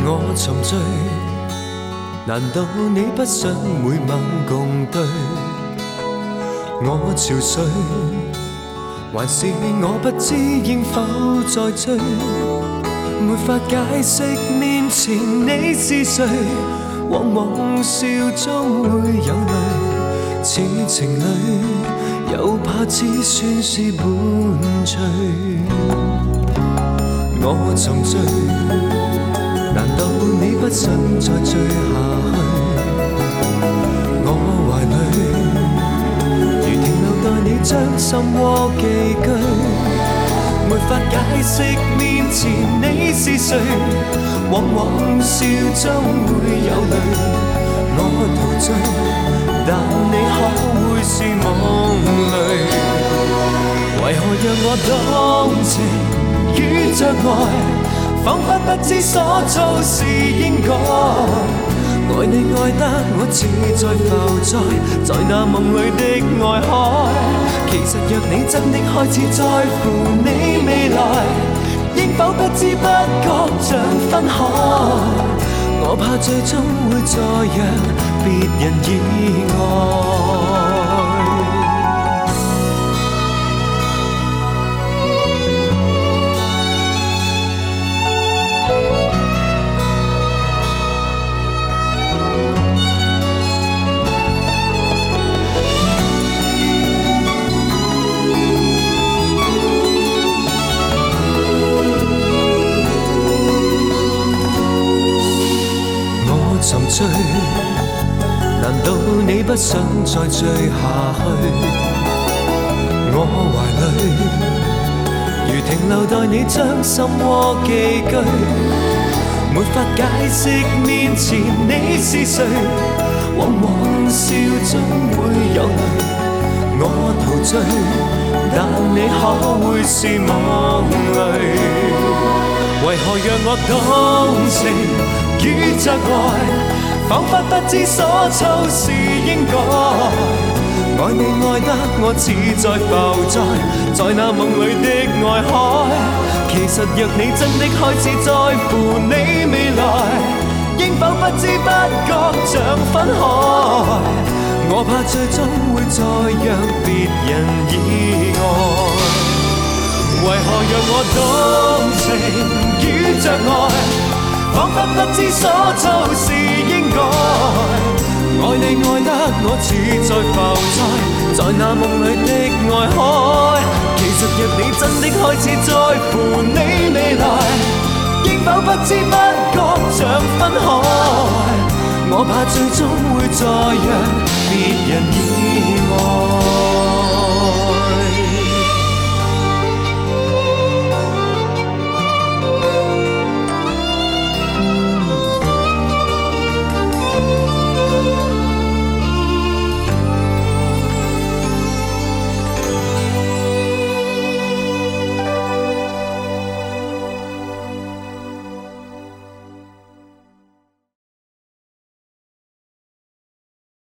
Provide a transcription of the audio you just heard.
我沉醉，難道你不想每晚共對？我憔悴，還是我不知應否再追？沒法解釋面前你是誰，往往笑中會有淚，似情侶又怕只算是伴隨。我沉醉，難道你不想再醉下去？我懷裡如停留待你將心窩寄居，沒法解釋面前你是誰，往往笑中會有淚。我陶醉，但你可會是夢裡？為何讓我動情與着愛，彷彿不知所措是應該。愛你愛得我似在浮在那夢裡的愛海。其實若你真的開始在乎你未來，應否不知不覺像分開？我怕最終會再讓別人意外。沉醉，難道你不想再醉下去？我懷裡如停留待你將心窩寄居，沒法解釋面前你是誰，往往笑中會有淚。我陶醉，但你可會是夢裡？為何讓我動情與着愛，彷彿不知所措是應該。愛你愛得我似在浮在那夢裡的愛海。其實若你真的開始在乎你未來，應否不知不覺像分開？我怕最終會再讓別人意外。為何讓我動情與着愛，彷彿不知所措是應該。愛你愛得我似在浮在那夢裡的愛海。其實若你真的開始在乎你未來，應否不知不覺像分開？我怕最終會再讓別人意外。